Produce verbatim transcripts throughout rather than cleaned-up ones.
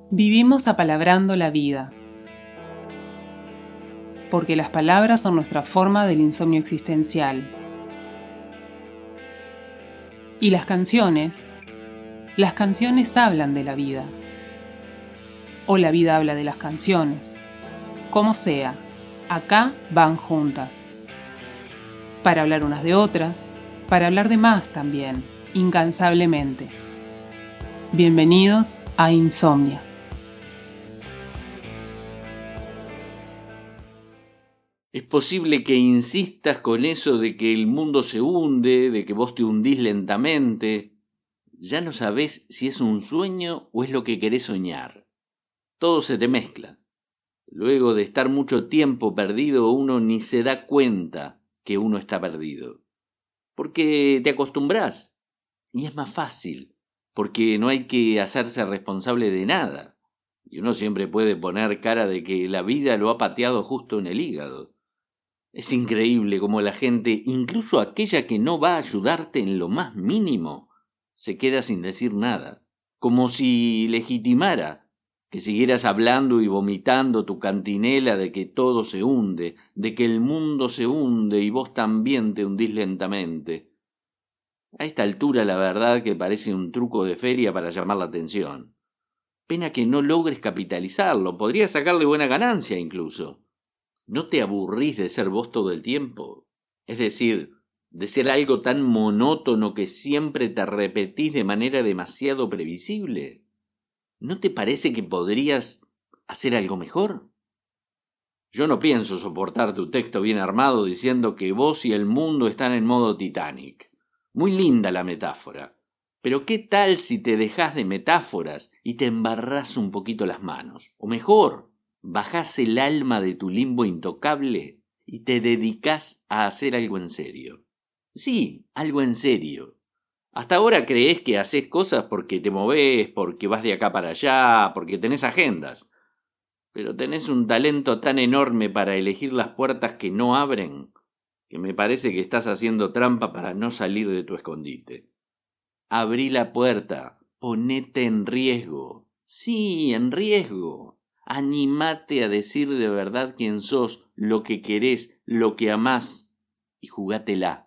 Vivimos apalabrando la vida, porque las palabras son nuestra forma del insomnio existencial. Y las canciones, las canciones hablan de la vida, o la vida habla de las canciones. Como sea, acá van juntas, para hablar unas de otras, para hablar de más también, incansablemente. Bienvenidos a Insomnia. Es posible que insistas con eso de que el mundo se hunde, de que vos te hundís lentamente. Ya no sabés si es un sueño o es lo que querés soñar. Todo se te mezcla. Luego de estar mucho tiempo perdido, uno ni se da cuenta que uno está perdido. Porque te acostumbrás. Y es más fácil, porque no hay que hacerse responsable de nada. Y uno siempre puede poner cara de que la vida lo ha pateado justo en el hígado. Es increíble cómo la gente, incluso aquella que no va a ayudarte en lo más mínimo, se queda sin decir nada, como si legitimara que siguieras hablando y vomitando tu cantinela de que todo se hunde, de que el mundo se hunde y vos también te hundís lentamente. A esta altura la verdad que parece un truco de feria para llamar la atención. Pena que no logres capitalizarlo, podrías sacarle buena ganancia incluso. ¿No te aburrís de ser vos todo el tiempo? Es decir, de ser algo tan monótono que siempre te repetís de manera demasiado previsible. ¿No te parece que podrías hacer algo mejor? Yo no pienso soportar tu texto bien armado diciendo que vos y el mundo están en modo Titanic. Muy linda la metáfora. Pero ¿qué tal si te dejás de metáforas y te embarrás un poquito las manos? O mejor, bajás el alma de tu limbo intocable y te dedicás a hacer algo en serio. Sí, algo en serio. Hasta ahora creés que haces cosas porque te movés, porque vas de acá para allá, porque tenés agendas. Pero tenés un talento tan enorme para elegir las puertas que no abren, que me parece que estás haciendo trampa para no salir de tu escondite. Abrí la puerta, ponete en riesgo. Sí, en riesgo. Anímate a decir de verdad quién sos, lo que querés, lo que amás, y jugátela.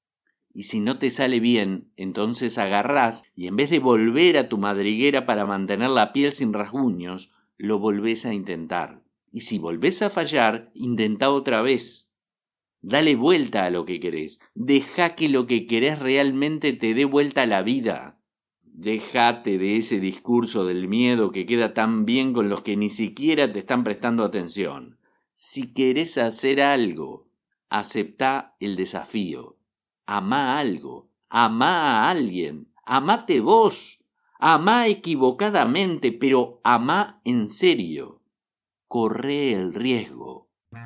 Y si no te sale bien, entonces agarrás y en vez de volver a tu madriguera para mantener la piel sin rasguños, lo volvés a intentar. Y si volvés a fallar, intentá otra vez. Dale vuelta a lo que querés. Deja que lo que querés realmente te dé vuelta a la vida. Déjate de ese discurso del miedo que queda tan bien con los que ni siquiera te están prestando atención. Si querés hacer algo, aceptá el desafío. Amá algo, amá a alguien, amate vos, amá equivocadamente, pero amá en serio. Corre el riesgo.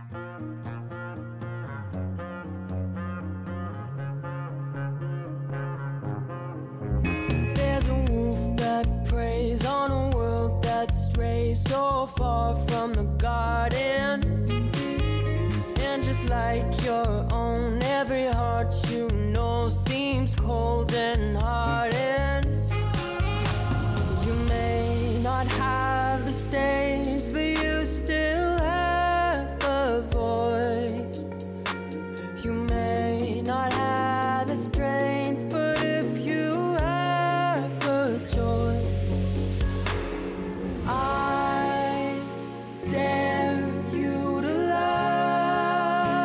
So far from the garden, and just like your own, every heart you know seems cold and hardened. You may not have the stage, but you still have a voice. You may not have the strength, but if you have a choice, I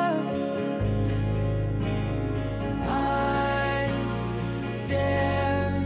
dare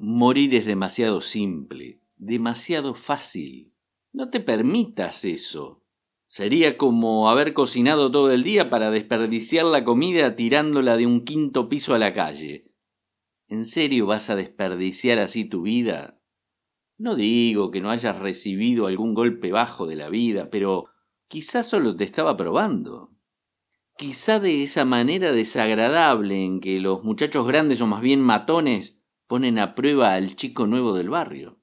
Morir es demasiado simple, demasiado fácil. No te permitas eso. Sería como haber cocinado todo el día para desperdiciar la comida tirándola de un quinto piso a la calle. ¿En serio vas a desperdiciar así tu vida? No digo que no hayas recibido algún golpe bajo de la vida, pero quizá solo te estaba probando. Quizá de esa manera desagradable en que los muchachos grandes o más bien matones ponen a prueba al chico nuevo del barrio,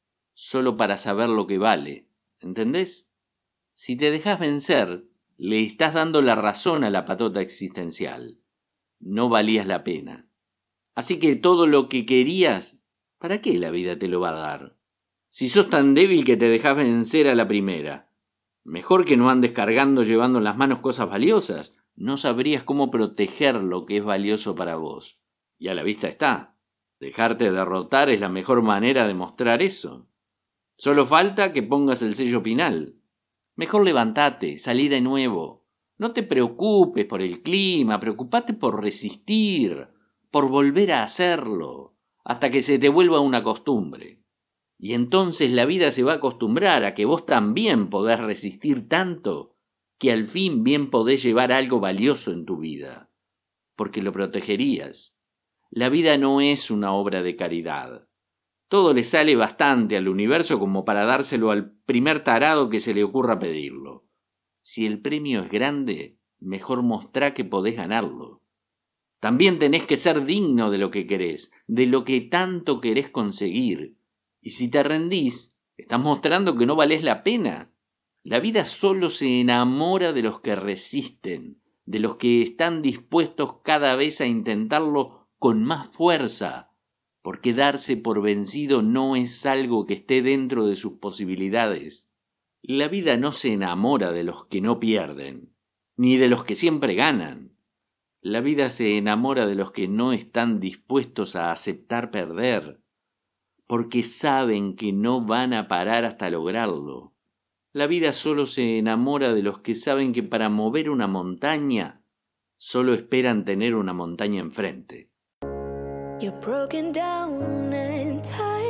solo para saber lo que vale, ¿entendés? Si te dejas vencer, le estás dando la razón a la patota existencial. No valías la pena. Así que todo lo que querías, ¿para qué la vida te lo va a dar? Si sos tan débil que te dejas vencer a la primera, mejor que no andes cargando llevando en las manos cosas valiosas. No sabrías cómo proteger lo que es valioso para vos. Y a la vista está. Dejarte derrotar es la mejor manera de mostrar eso. Solo falta que pongas el sello final. Mejor levantate, salí de nuevo. No te preocupes por el clima, preocupate por resistir, por volver a hacerlo, hasta que se te vuelva una costumbre. Y entonces la vida se va a acostumbrar a que vos también podés resistir tanto que al fin bien podés llevar algo valioso en tu vida, porque lo protegerías. La vida no es una obra de caridad. Todo le sale bastante al universo como para dárselo al primer tarado que se le ocurra pedirlo. Si el premio es grande, mejor mostrá que podés ganarlo. También tenés que ser digno de lo que querés, de lo que tanto querés conseguir. Y si te rendís, estás mostrando que no valés la pena. La vida solo se enamora de los que resisten, de los que están dispuestos cada vez a intentarlo con más fuerza, porque darse por vencido no es algo que esté dentro de sus posibilidades. La vida no se enamora de los que no pierden, ni de los que siempre ganan. La vida se enamora de los que no están dispuestos a aceptar perder, porque saben que no van a parar hasta lograrlo. La vida solo se enamora de los que saben que para mover una montaña, solo esperan tener una montaña enfrente. You're broken down and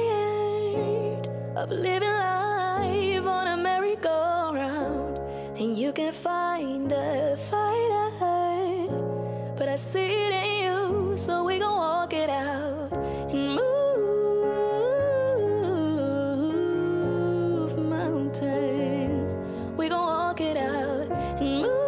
tired of living life on a merry-go-round, and you can find a fighter, but I see it in you, so we gon' walk it out and move mountains. We gon' walk it out and move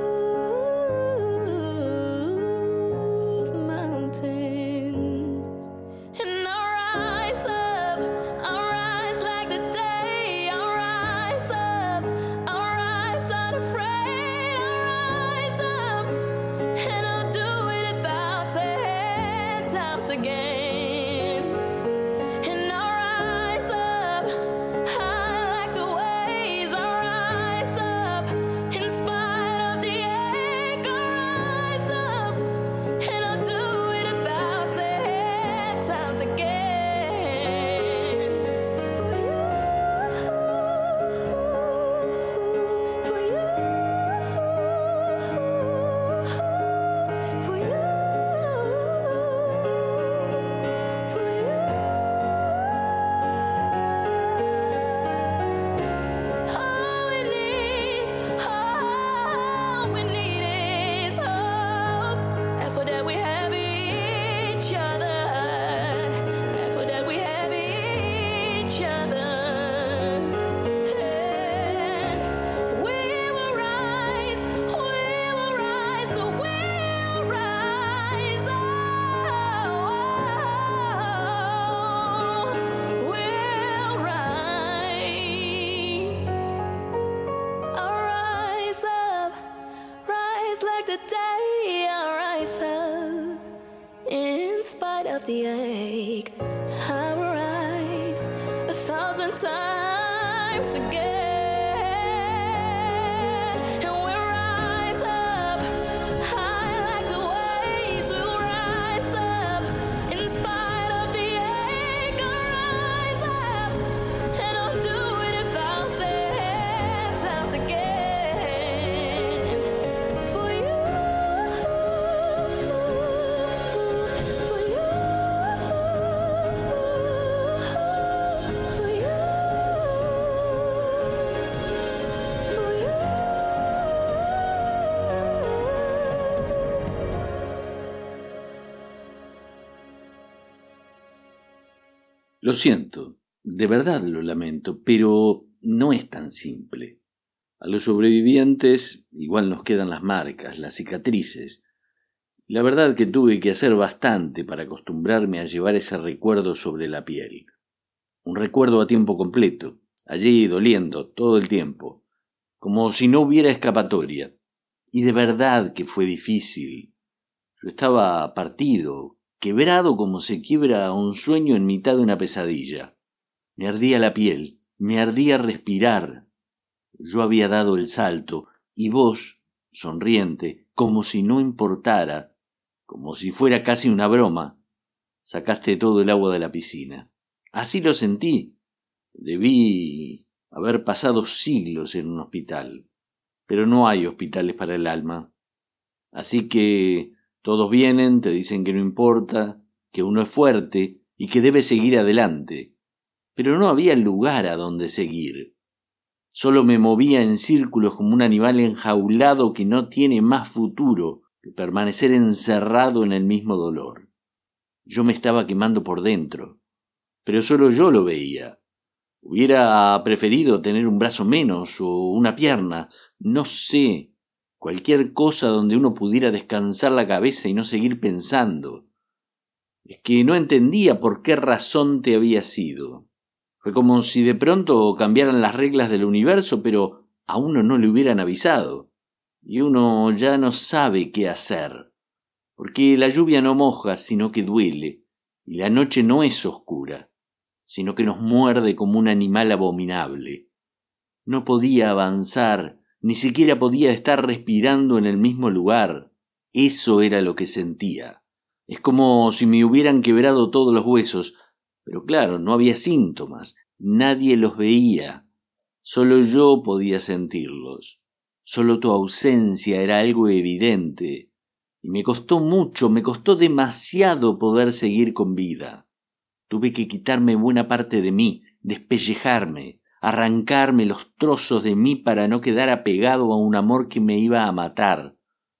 mountains. And I'll rise up, I'll rise like the day. I'll rise up, I'll rise unafraid. I'll rise up, and I'll do it a thousand times again. And I'll rise up high like the waves. I'll rise up in spite of the ache. I'll rise up, and I'll do it a thousand times again. For you, for you, for you, for you. All we need, all we need is hope. And for that we have each other. And for that we have each other. And we will rise, we will rise, so we'll rise. Oh, we'll rise. I'll rise up, rise like the day. I'll rise up in spite of the ache. I will rise a thousand times again. And we'll rise up high like the waves. We'll rise up in spite of the ache. I'll rise up, and I'll do it a thousand times again. For you, for you, Lo siento, de verdad lo lamento, pero no es tan simple. A los sobrevivientes igual nos quedan las marcas, las cicatrices. La verdad que tuve que hacer bastante para acostumbrarme a llevar ese recuerdo sobre la piel. Un recuerdo a tiempo completo, allí doliendo todo el tiempo, como si no hubiera escapatoria. Y de verdad que fue difícil. Yo estaba partido, quebrado como se quiebra un sueño en mitad de una pesadilla. Me ardía la piel, me ardía respirar. Yo había dado el salto, y vos, sonriente, como si no importara, como si fuera casi una broma, sacaste todo el agua de la piscina. Así lo sentí. Debí haber pasado siglos en un hospital, pero no hay hospitales para el alma. Así que todos vienen, te dicen que no importa, que uno es fuerte y que debe seguir adelante. Pero no había lugar a donde seguir. Solo me movía en círculos como un animal enjaulado que no tiene más futuro que permanecer encerrado en el mismo dolor. Yo me estaba quemando por dentro, pero solo yo lo veía. Hubiera preferido tener un brazo menos o una pierna, no sé, cualquier cosa donde uno pudiera descansar la cabeza y no seguir pensando. Es que no entendía por qué razón te había sido. Fue como si de pronto cambiaran las reglas del universo, pero a uno no le hubieran avisado. Y uno ya no sabe qué hacer. Porque la lluvia no moja, sino que duele. Y la noche no es oscura, sino que nos muerde como un animal abominable. No podía avanzar, ni siquiera podía estar respirando en el mismo lugar. Eso era lo que sentía. Es como si me hubieran quebrado todos los huesos. Pero claro, no había síntomas, nadie los veía, solo yo podía sentirlos, solo tu ausencia era algo evidente, y me costó mucho, me costó demasiado poder seguir con vida. Tuve que quitarme buena parte de mí, despellejarme, arrancarme los trozos de mí para no quedar apegado a un amor que me iba a matar.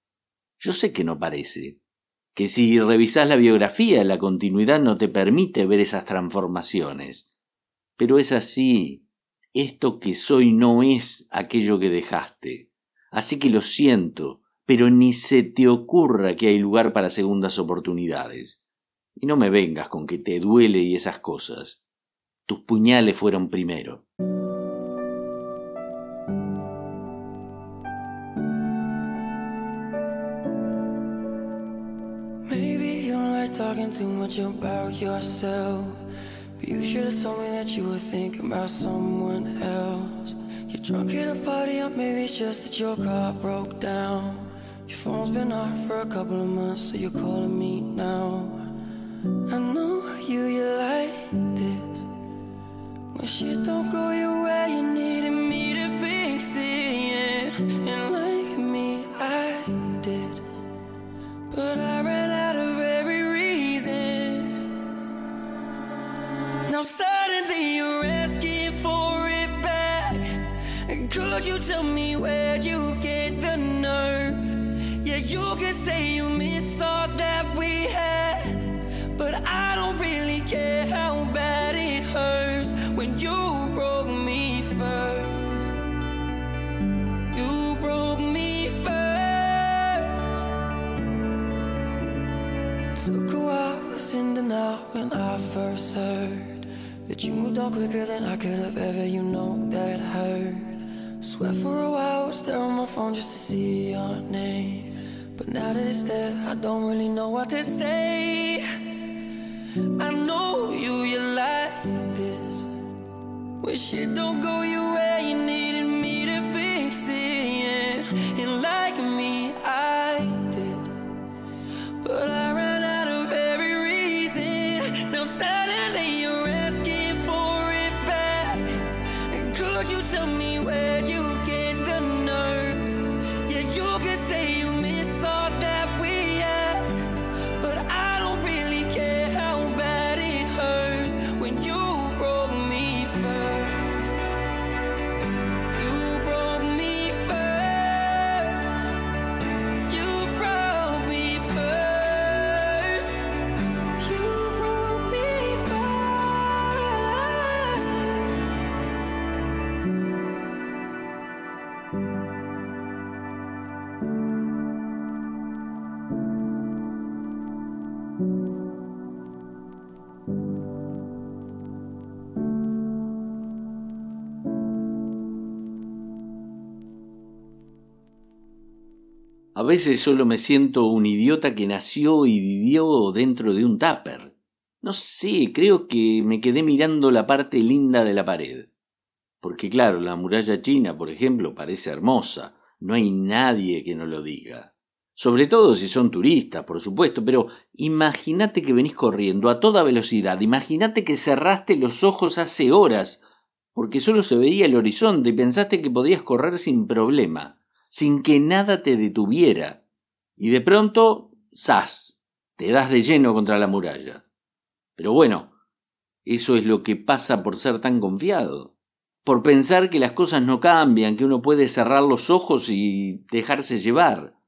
Yo sé que no parece, que si revisás la biografía, la continuidad no te permite ver esas transformaciones. Pero es así. Esto que soy no es aquello que dejaste. Así que lo siento, pero ni se te ocurra que hay lugar para segundas oportunidades. Y no me vengas con que te duele y esas cosas. Tus puñales fueron primero. Talking too much about yourself, but you should have told me that you were thinking about someone else. You're drunk at a party, or maybe it's just that your car broke down. Your phone's been off for a couple of months, so you're calling me now. I know you, you like this. When shit don't go your way, you needed me to fix it, yeah. And like me, I did, but I ran out of every now suddenly you're asking for it back. Could you tell me where'd you get the nerve? Yeah, you can say you miss all that we had, but I don't really care how bad it hurts when you broke me first. You broke me first. Took a while, was in denial when I first heard that you moved on quicker than I could have ever, you know that hurt. Swear for a while I was there on my phone just to see your name, but now that it's there, I don't really know what to say. I know you, you like this. When shit don't go your way, you needed me to fix it, yeah. And like me, I did, but I ran out of every reason. Now suddenly you're could you tell me where'd you get the nerve? Yeah, you can say you miss all that we had, but I don't really care how bad it hurts when you broke me first. You broke me first. You broke me first. You broke me first. veces solo me siento un idiota que nació y vivió dentro de un tupper. No sé, creo que me quedé mirando la parte linda de la pared. Porque claro, la muralla china, por ejemplo, parece hermosa. No hay nadie que no lo diga. Sobre todo si son turistas, por supuesto, pero imagínate que venís corriendo a toda velocidad. Imagínate que cerraste los ojos hace horas, porque solo se veía el horizonte y pensaste que podías correr sin problema, sin que nada te detuviera. Y de pronto, ¡zas!, te das de lleno contra la muralla. Pero bueno, eso es lo que pasa por ser tan confiado. Por pensar que las cosas no cambian, que uno puede cerrar los ojos y dejarse llevar.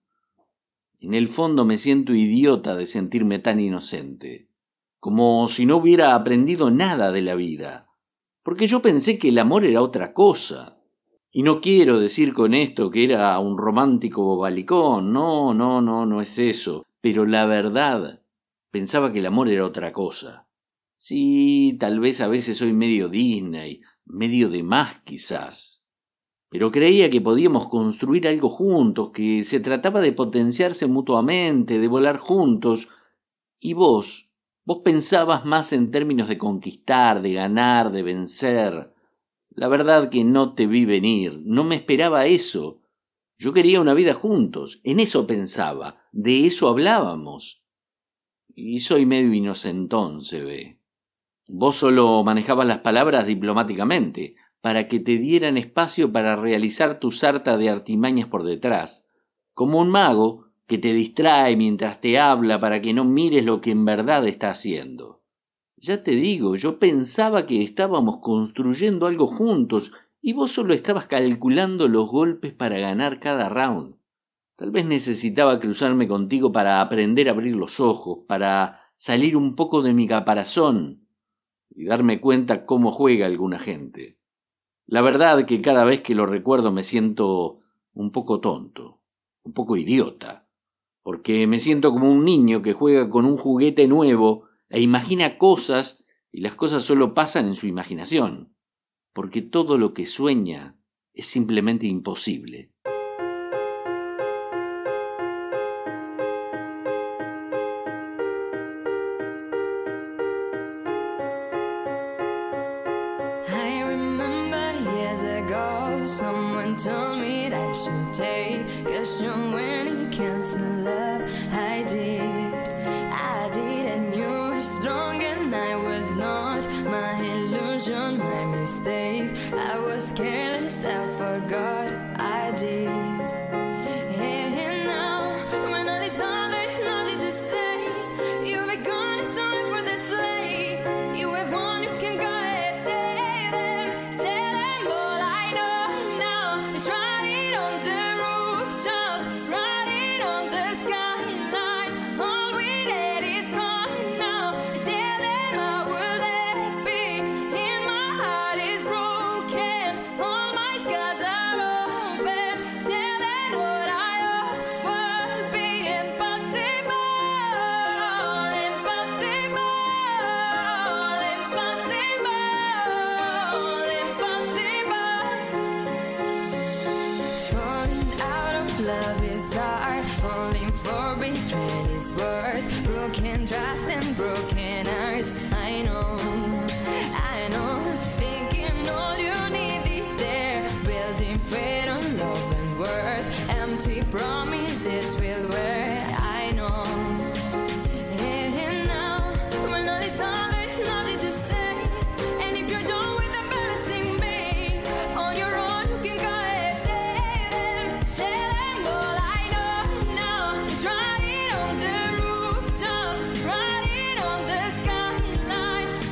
En el fondo me siento idiota de sentirme tan inocente, como si no hubiera aprendido nada de la vida, porque yo pensé que el amor era otra cosa. Y no quiero decir con esto que era un romántico bobalicón, no, no, no, no es eso, pero la verdad, pensaba que el amor era otra cosa. Sí, tal vez a veces soy medio Disney, medio de más quizás. Pero creía que podíamos construir algo juntos, que se trataba de potenciarse mutuamente, de volar juntos. Y vos, vos pensabas más en términos de conquistar, de ganar, de vencer. La verdad que no te vi venir, no me esperaba eso. Yo quería una vida juntos, en eso pensaba, de eso hablábamos. Y soy medio inocentón, se ve. Vos solo manejabas las palabras diplomáticamente, para que te dieran espacio para realizar tu sarta de artimañas por detrás, como un mago que te distrae mientras te habla para que no mires lo que en verdad está haciendo. Ya te digo, yo pensaba que estábamos construyendo algo juntos y vos solo estabas calculando los golpes para ganar cada round. Tal vez necesitaba cruzarme contigo para aprender a abrir los ojos, para salir un poco de mi caparazón y darme cuenta cómo juega alguna gente. La verdad que cada vez que lo recuerdo me siento un poco tonto, un poco idiota, porque me siento como un niño que juega con un juguete nuevo e imagina cosas y las cosas solo pasan en su imaginación, porque todo lo que sueña es simplemente imposible. Someone told me that I should take a show when it comes to love. I did, I did, and you were strong and I was not. My illusion, my mistakes. I was careless, I forgot. I did. And now, when all is gone, there's nothing to say. You've been gone, it's only for the slave. You have won, you can go ahead, tell them, tell them all I know now. It's riding on the rooftops, riding on the skyline. All we had is gone now. Tell them I was happy, and my heart is broken. All my scars are open. Tell them what I hope would be impossible, impossible, impossible, impossible. Falling out of love is hard. Falling for betrayal is worse. Broken trust and broken hearts. I know, I know. Thinking all you need is there. Building faith on love and words. Empty promises will wear. I know. And now, when all is gone, there's nothing to say. And if you're done with embarrassing me, on your own you can go ahead, tell them, tell them all I know now. It's riding on the rooftops, riding on the skyline.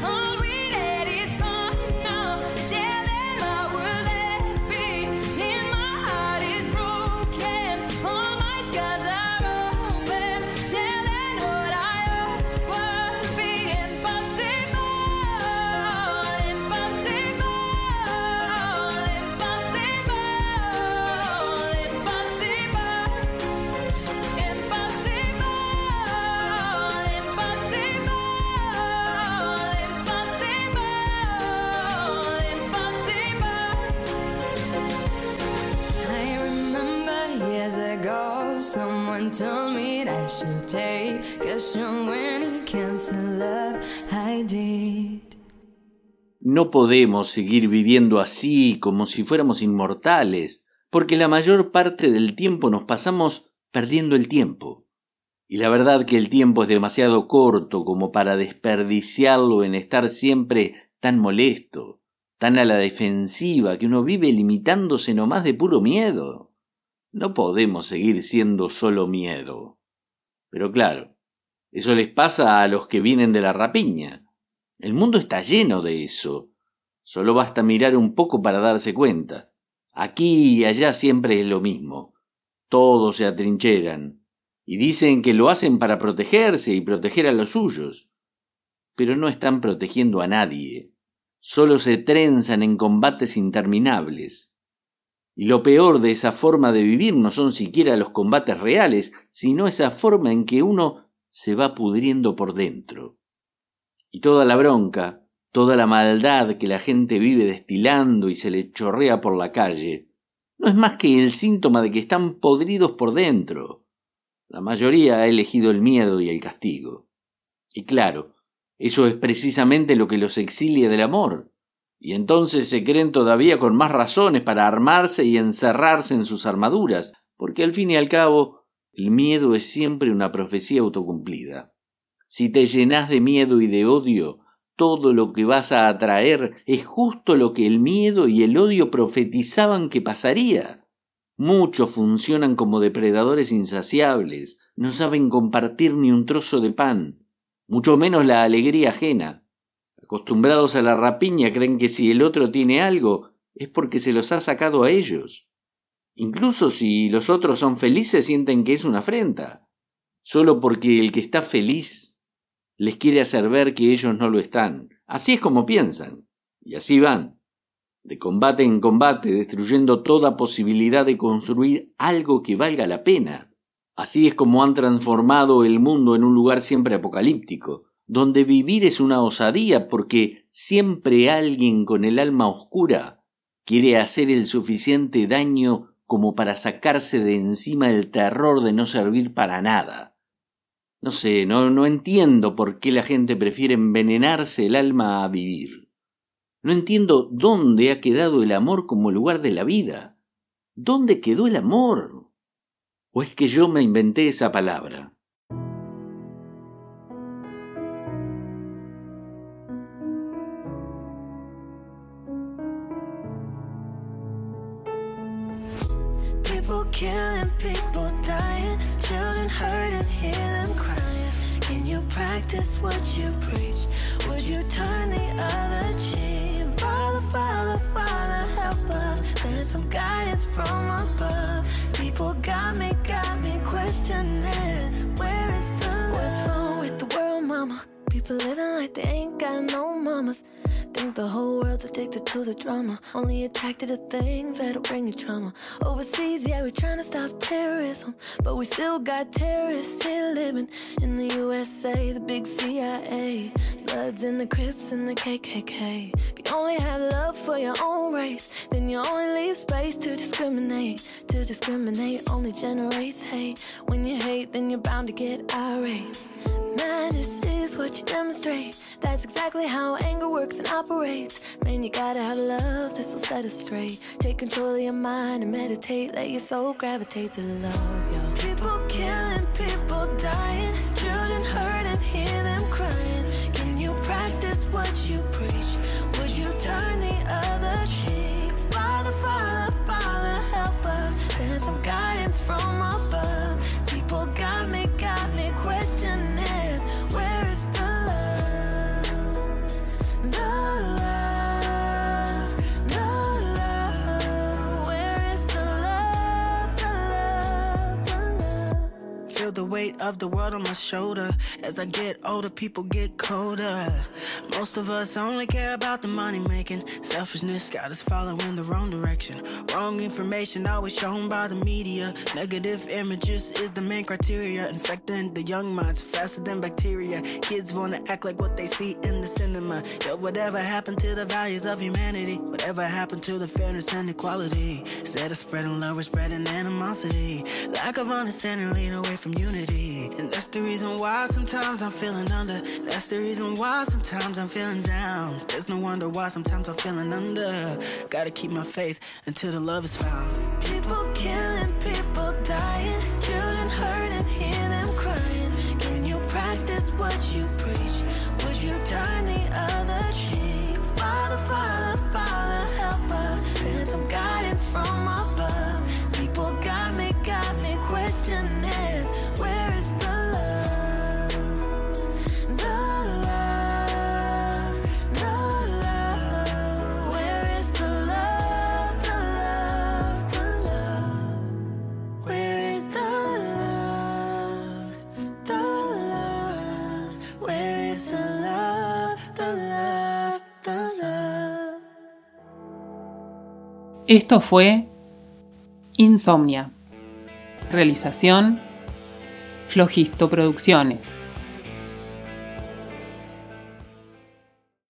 Someone told me that I should take caution when it comes to love. I did. No podemos seguir viviendo así como si fuéramos inmortales, porque la mayor parte del tiempo nos pasamos perdiendo el tiempo. Y la verdad que el tiempo es demasiado corto como para desperdiciarlo en estar siempre tan molesto, tan a la defensiva, que uno vive limitándose nomás de puro miedo. No podemos seguir siendo solo miedo. Pero claro, eso les pasa a los que vienen de la rapiña. El mundo está lleno de eso. Solo basta mirar un poco para darse cuenta. Aquí y allá siempre es lo mismo. Todos se atrincheran. Y dicen que lo hacen para protegerse y proteger a los suyos. Pero no están protegiendo a nadie. Solo se trenzan en combates interminables. Y lo peor de esa forma de vivir no son siquiera los combates reales, sino esa forma en que uno se va pudriendo por dentro. Y toda la bronca, toda la maldad que la gente vive destilando y se le chorrea por la calle, no es más que el síntoma de que están podridos por dentro. La mayoría ha elegido el miedo y el castigo. Y claro, eso es precisamente lo que los exilia del amor. Y entonces se creen todavía con más razones para armarse y encerrarse en sus armaduras, porque al fin y al cabo, el miedo es siempre una profecía autocumplida. Si te llenas de miedo y de odio, todo lo que vas a atraer es justo lo que el miedo y el odio profetizaban que pasaría. Muchos funcionan como depredadores insaciables, no saben compartir ni un trozo de pan, mucho menos la alegría ajena. Acostumbrados a la rapiña, creen que si el otro tiene algo es porque se los ha sacado a ellos. Incluso si los otros son felices, sienten que es una afrenta, solo porque el que está feliz les quiere hacer ver que ellos no lo están. Así es como piensan, y así van, de combate en combate, destruyendo toda posibilidad de construir algo que valga la pena. Así es como han transformado el mundo en un lugar siempre apocalíptico, donde vivir es una osadía porque siempre alguien con el alma oscura quiere hacer el suficiente daño como para sacarse de encima el terror de no servir para nada. No sé, no, no entiendo por qué la gente prefiere envenenarse el alma a vivir. No entiendo dónde ha quedado el amor como lugar de la vida. ¿Dónde quedó el amor? ¿O es que yo me inventé esa palabra? People killing, people dying, children hurting, hear them crying. Can you practice what you preach? Would you turn the other cheek? Father, Father, Father, help us. Send some guidance from above. People got me, got me questioning, where is the love? What's wrong with the world, mama? People living like they ain't got no mamas. Think the whole world's addicted to the drama, only attracted to things that'll bring you trauma. Overseas, yeah, we're trying to stop terrorism, but we still got terrorists here living in the U S A, the big C I A. Bloods in the Crips and the K K K. If you only have love for your own race, then you only leave space to discriminate. To discriminate only generates hate. When you hate, then you're bound to get irate. Madness is what you demonstrate. That's exactly how anger works and operates. Man, you gotta have love, this'll set us straight. Take control of your mind and meditate. Let your soul gravitate to love, yo. People killing, people dying, children hurting, hear them crying. Can you practice what you preach? Would you turn the other cheek? Father, Father, Father, help us. Send some guidance from above. People got me, got me questioning. Where is the love? The love, the love. Where is the love, the love, the love? weight of the world on my shoulder. As I get older, people get colder. Most of us only care about the money making. Selfishness got us following the wrong direction. Wrong information always shown by the media. Negative images is the main criteria. Infecting the young minds faster than bacteria. Kids wanna act like what they see in the cinema. Yo, whatever happened to the values of humanity? Whatever happened to the fairness and equality? Instead of spreading love, we're spreading animosity. Lack of understanding lead away from unity. And that's the reason why sometimes I'm feeling under. That's the reason why sometimes I'm feeling down. There's no wonder why sometimes I'm feeling under. Gotta keep my faith until the love is found. People killing, people dying, children hurt and hear them crying. Can you practice what you preach? Would you turn the other cheek? Father, Father, Father, help us. Send some guidance from above. People got me, got me questioning. Where is the love? The love, the love. Where is the love? The love, the love. Where is the love? The love. Where is the love? The love, the love. Esto fue Insomnia. Realización Flojisto Producciones.